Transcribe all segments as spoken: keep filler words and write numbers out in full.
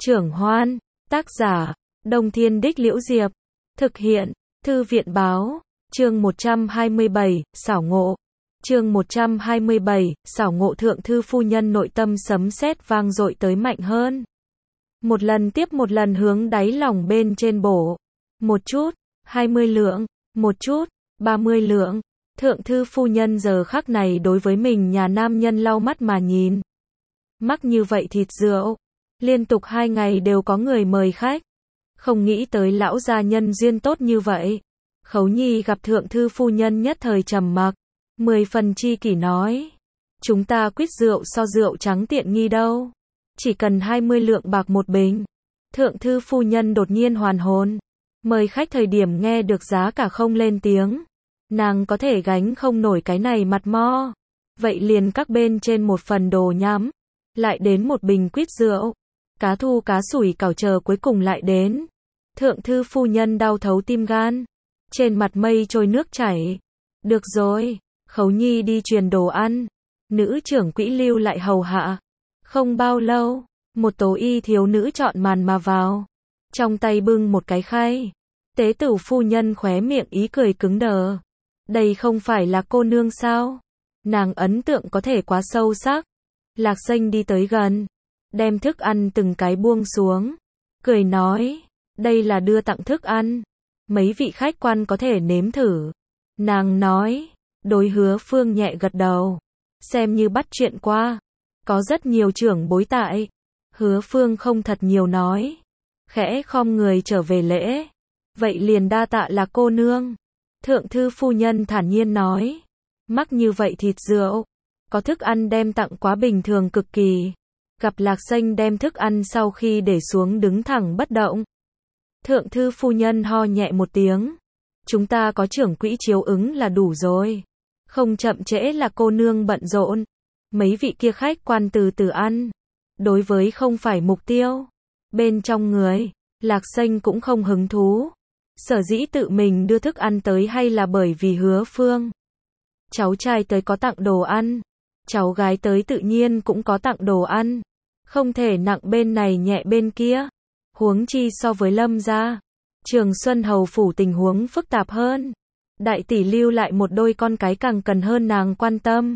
Trưởng Hoan, tác giả, Đông Thiên Đích Liễu Diệp, thực hiện, Thư viện Báo, chương một trăm hai mươi bảy, xảo ngộ. Chương một trăm hai mươi bảy, xảo ngộ. Thượng thư phu nhân nội tâm sấm sét vang dội tới mạnh hơn. Một lần tiếp một lần hướng đáy lòng bên trên bổ. Một chút, hai mươi lượng, một chút, ba mươi lượng. Thượng thư phu nhân giờ khắc này đối với mình nhà nam nhân lau mắt mà nhìn. Mắc như vậy thịt rượu. Liên tục hai ngày đều có người mời khách. Không nghĩ tới lão gia nhân duyên tốt như vậy. Khấu Nhi gặp thượng thư phu nhân nhất thời trầm mặc. Mười phần chi kỷ nói. Chúng ta quýt rượu so rượu trắng tiện nghi đâu. Chỉ cần hai mươi lượng bạc một bình. Thượng thư phu nhân đột nhiên hoàn hồn. Mời khách thời điểm nghe được giá cả không lên tiếng. Nàng có thể gánh không nổi cái này mặt mo. Vậy liền các bên trên một phần đồ nhắm. Lại đến một bình quýt rượu. Cá thu cá sủi cảo chờ cuối cùng lại đến. Thượng thư phu nhân đau thấu tim gan. Trên mặt mây trôi nước chảy. Được rồi, Khấu Nhi đi truyền đồ ăn. Nữ trưởng quỹ lưu lại hầu hạ. Không bao lâu, một tố y thiếu nữ chọn màn mà vào. Trong tay bưng một cái khay. Tế tử phu nhân khóe miệng ý cười cứng đờ. Đây không phải là cô nương sao? Nàng ấn tượng có thể quá sâu sắc. Lạc Xanh đi tới gần. Đem thức ăn từng cái buông xuống. Cười nói. Đây là đưa tặng thức ăn. Mấy vị khách quan có thể nếm thử. Nàng nói. Đối Hứa Phương nhẹ gật đầu. Xem như bắt chuyện qua. Có rất nhiều trưởng bối tại. Hứa Phương không thật nhiều nói. Khẽ khom người trở về lễ. Vậy liền đa tạ là cô nương. Thượng thư phu nhân thản nhiên nói. Mắc như vậy thịt rượu. Có thức ăn đem tặng quá bình thường cực kỳ. Gặp Lạc Xanh đem thức ăn sau khi để xuống đứng thẳng bất động. Thượng thư phu nhân ho nhẹ một tiếng. Chúng ta có trưởng quỹ chiếu ứng là đủ rồi. Không chậm trễ là cô nương bận rộn. Mấy vị kia khách quan từ từ ăn. Đối với không phải mục tiêu. Bên trong người, Lạc Xanh cũng không hứng thú. Sở dĩ tự mình đưa thức ăn tới hay là bởi vì Hứa Phương. Cháu trai tới có tặng đồ ăn. Cháu gái tới tự nhiên cũng có tặng đồ ăn. Không thể nặng bên này nhẹ bên kia. Huống chi so với Lâm gia. Trường Xuân Hầu phủ tình huống phức tạp hơn. Đại tỷ lưu lại một đôi con cái càng cần hơn nàng quan tâm.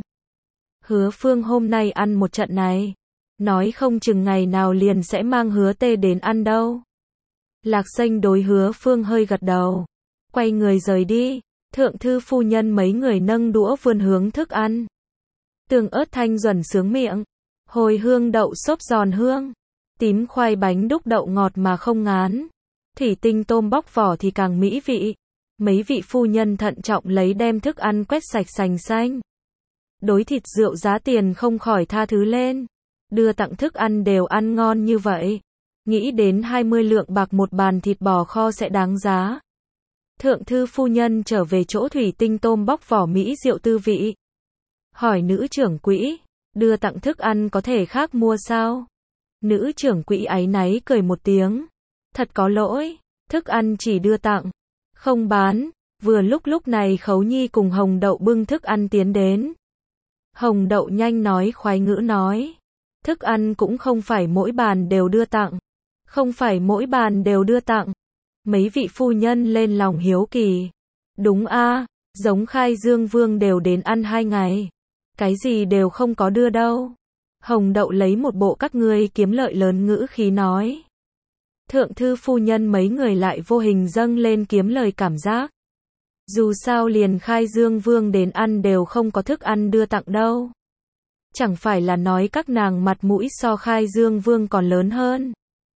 Hứa Phương hôm nay ăn một trận này. Nói không chừng ngày nào liền sẽ mang Hứa Tê đến ăn đâu. Lạc Xanh đối Hứa Phương hơi gật đầu. Quay người rời đi. Thượng thư phu nhân mấy người nâng đũa vươn hướng thức ăn. Tương ớt thanh duẩn sướng miệng. Hồi hương đậu xốp giòn hương. Tím khoai bánh đúc đậu ngọt mà không ngán. Thủy tinh tôm bóc vỏ thì càng mỹ vị. Mấy vị phu nhân thận trọng lấy đem thức ăn quét sạch sành xanh. Đối thịt rượu giá tiền không khỏi tha thứ lên. Đưa tặng thức ăn đều ăn ngon như vậy. Nghĩ đến hai mươi lượng bạc một bàn thịt bò kho sẽ đáng giá. Thượng thư phu nhân trở về chỗ thủy tinh tôm bóc vỏ mỹ rượu tư vị. Hỏi nữ trưởng quỹ. Đưa tặng thức ăn có thể khác mua sao? Nữ trưởng quỹ áy náy cười một tiếng. Thật có lỗi. Thức ăn chỉ đưa tặng. Không bán. Vừa lúc lúc này Khấu Nhi cùng Hồng Đậu bưng thức ăn tiến đến. Hồng Đậu nhanh nói khoái ngữ nói. Thức ăn cũng không phải mỗi bàn đều đưa tặng. Không phải mỗi bàn đều đưa tặng. Mấy vị phu nhân lên lòng hiếu kỳ. Đúng a, giống Khai Dương Vương đều đến ăn hai ngày. Cái gì đều không có đưa đâu. Hồng Đậu lấy một bộ các ngươi kiếm lợi lớn ngữ khí nói. Thượng thư phu nhân mấy người lại vô hình dâng lên kiếm lời cảm giác. Dù sao liền Khai Dương Vương đến ăn đều không có thức ăn đưa tặng đâu. Chẳng phải là nói các nàng mặt mũi so Khai Dương Vương còn lớn hơn.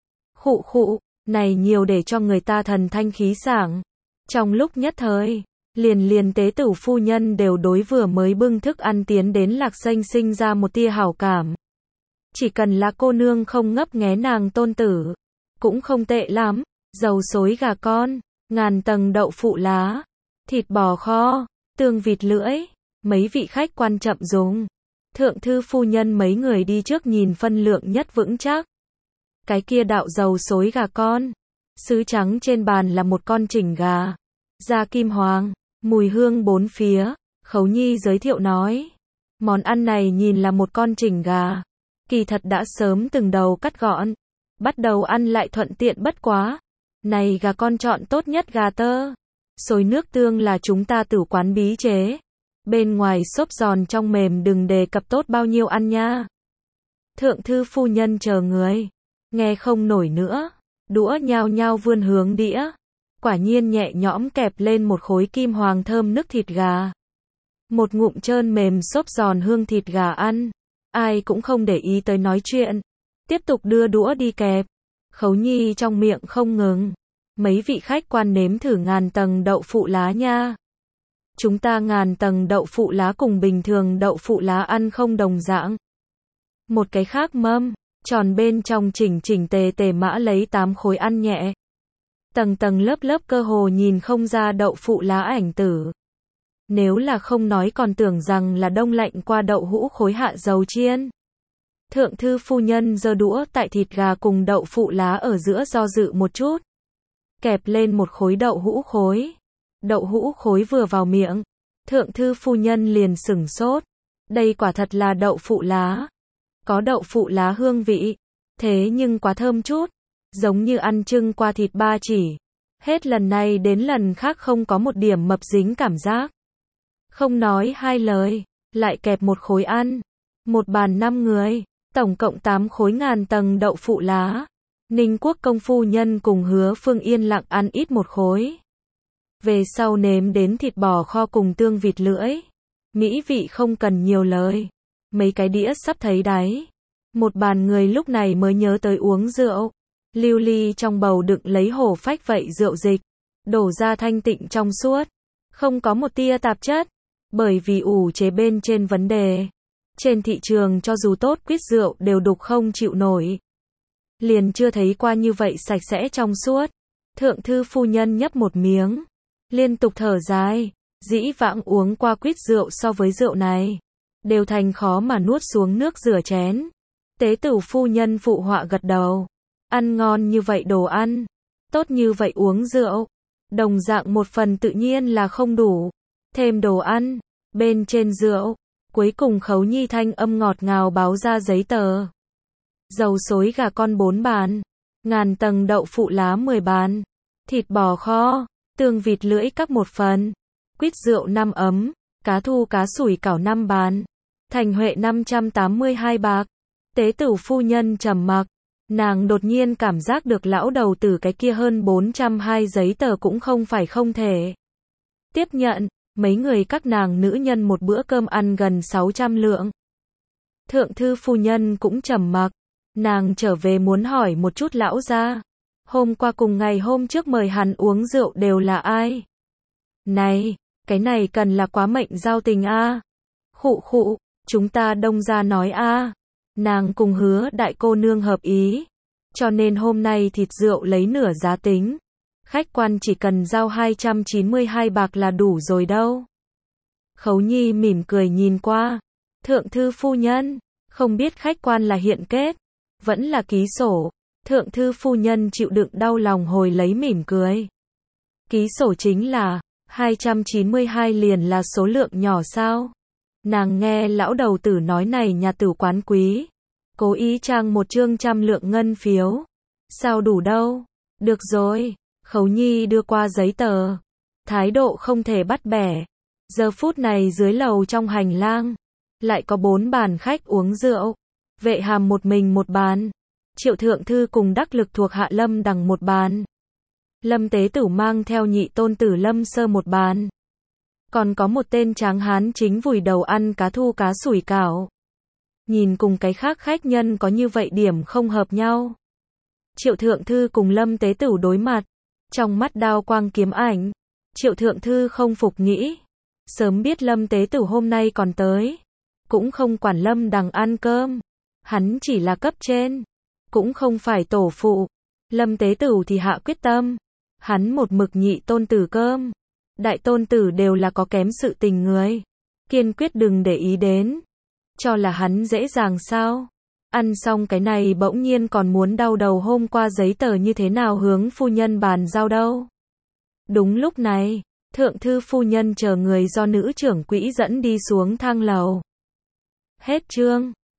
Khụ khụ, này nhiều để cho người ta thần thanh khí sảng. Trong lúc nhất thời, liền liền tế tử phu nhân đều đối vừa mới bưng thức ăn tiến đến Lạc Xanh sinh ra một tia hảo cảm. Chỉ cần là cô nương không ngấp nghé nàng tôn tử. Cũng không tệ lắm. Dầu xối gà con, ngàn tầng đậu phụ lá, thịt bò kho, tương vịt lưỡi. Mấy vị khách quan chậm dùng. Thượng thư phu nhân mấy người đi trước nhìn phân lượng nhất vững chắc. Cái kia đạo dầu xối gà con. Sứ trắng trên bàn là một con chỉnh gà. Da kim hoàng, mùi hương bốn phía. Khấu Nhi giới thiệu nói. Món ăn này nhìn là một con chỉnh gà. Kỳ thật đã sớm từng đầu cắt gọn. Bắt đầu ăn lại thuận tiện bất quá. Này gà con chọn tốt nhất gà tơ. Xôi nước tương là chúng ta tử quán bí chế. Bên ngoài xốp giòn trong mềm đừng đề cập tốt bao nhiêu ăn nha. Thượng thư phu nhân chờ người. Nghe không nổi nữa. Đũa nhao nhao vươn hướng đĩa. Quả nhiên nhẹ nhõm kẹp lên một khối kim hoàng thơm nức thịt gà. Một ngụm trơn mềm xốp giòn hương thịt gà ăn. Ai cũng không để ý tới nói chuyện. Tiếp tục đưa đũa đi kẹp. Khấu Nhi trong miệng không ngừng. Mấy vị khách quan nếm thử ngàn tầng đậu phụ lá nha. Chúng ta ngàn tầng đậu phụ lá cùng bình thường đậu phụ lá ăn không đồng dạng. Một cái khác mâm, tròn bên trong chỉnh chỉnh tề tề mã lấy tám khối ăn nhẹ. Tầng tầng lớp lớp cơ hồ nhìn không ra đậu phụ lá ảnh tử. Nếu là không nói còn tưởng rằng là đông lạnh qua đậu hũ khối hạ dầu chiên. Thượng thư phu nhân giơ đũa tại thịt gà cùng đậu phụ lá ở giữa do dự một chút. Kẹp lên một khối đậu hũ khối. Đậu hũ khối vừa vào miệng. Thượng thư phu nhân liền sửng sốt. Đây quả thật là đậu phụ lá. Có đậu phụ lá hương vị. Thế nhưng quá thơm chút. Giống như ăn trưng qua thịt ba chỉ. Hết lần này đến lần khác không có một điểm mập dính cảm giác. Không nói hai lời. Lại kẹp một khối ăn. Một bàn năm người. Tổng cộng tám khối ngàn tầng đậu phụ lá. Ninh Quốc công phu nhân cùng Hứa Phương yên lặng ăn ít một khối. Về sau nếm đến thịt bò kho cùng tương vịt lưỡi. Mỹ vị không cần nhiều lời. Mấy cái đĩa sắp thấy đáy. Một bàn người lúc này mới nhớ tới uống rượu. Lưu ly trong bầu đựng lấy hổ phách vậy rượu dịch. Đổ ra thanh tịnh trong suốt. Không có một tia tạp chất. Bởi vì ủ chế bên trên vấn đề. Trên thị trường cho dù tốt quýt rượu đều đục không chịu nổi. Liền chưa thấy qua như vậy sạch sẽ trong suốt. Thượng thư phu nhân nhấp một miếng. Liên tục thở dài. Dĩ vãng uống qua quýt rượu so với rượu này. Đều thành khó mà nuốt xuống nước rửa chén. Tế tử phu nhân phụ họa gật đầu. Ăn ngon như vậy đồ ăn. Tốt như vậy uống rượu. Đồng dạng một phần tự nhiên là không đủ. Thêm đồ ăn. Bên trên rượu. Cuối cùng Khấu Nhi thanh âm ngọt ngào báo ra giấy tờ. Dầu xối gà con bốn bàn. Ngàn tầng đậu phụ lá mười bàn. Thịt bò kho. Tương vịt lưỡi các một phần. Quýt rượu năm ấm. Cá thu cá sủi cảo năm bàn. Thành Huệ năm trăm tám mươi hai bạc. Tế tử phu nhân trầm mặc. Nàng đột nhiên cảm giác được lão đầu tử cái kia hơn bốn trăm hai giấy tờ cũng không phải không thể. Tiếp nhận. Mấy người các nàng nữ nhân một bữa cơm ăn gần sáu trăm lượng. Thượng thư phu nhân cũng trầm mặc. Nàng trở về muốn hỏi một chút lão gia. Hôm qua cùng ngày hôm trước mời hắn uống rượu đều là ai? Này, cái này cần là quá mệnh giao tình a. Khụ khụ, chúng ta đông gia nói a. Nàng cùng Hứa đại cô nương hợp ý. Cho nên hôm nay thịt rượu lấy nửa giá tính. Khách quan chỉ cần giao hai trăm chín mươi hai bạc là đủ rồi đâu. Khấu Nhi mỉm cười nhìn qua. Thượng thư phu nhân, không biết khách quan là hiện kết, vẫn là ký sổ. Thượng thư phu nhân chịu đựng đau lòng hồi lấy mỉm cười. Ký sổ chính là, hai trăm chín mươi hai liền là số lượng nhỏ sao? Nàng nghe lão đầu tử nói này nhà tử quán quý. Cố ý trang một chương trăm lượng ngân phiếu. Sao đủ đâu? Được rồi. Khấu Nhi đưa qua giấy tờ. Thái độ không thể bắt bẻ. Giờ phút này dưới lầu trong hành lang. Lại có bốn bàn khách uống rượu. Vệ Hàm một mình một bàn. Triệu thượng thư cùng đắc lực thuộc hạ Lâm Đằng một bàn. Lâm Tế Tử mang theo nhị tôn tử Lâm Sơ một bàn. Còn có một tên tráng hán chính vùi đầu ăn cá thu cá sủi cảo. Nhìn cùng cái khác khách nhân có như vậy điểm không hợp nhau. Triệu thượng thư cùng Lâm Tế Tử đối mặt. Trong mắt đao quang kiếm ảnh. Triệu thượng thư không phục nghĩ. Sớm biết Lâm Tế Tử hôm nay còn tới. Cũng không quản Lâm Đằng ăn cơm. Hắn chỉ là cấp trên. Cũng không phải tổ phụ. Lâm Tế Tử thì hạ quyết tâm. Hắn một mực nhị tôn tử cơm. Đại tôn tử đều là có kém sự tình người. Kiên quyết đừng để ý đến. Cho là hắn dễ dàng sao. Ăn xong cái này bỗng nhiên còn muốn đau đầu hôm qua giấy tờ như thế nào hướng phu nhân bàn giao đâu. Đúng lúc này, thượng thư phu nhân chờ người do nữ trưởng quỹ dẫn đi xuống thang lầu. Hết chương.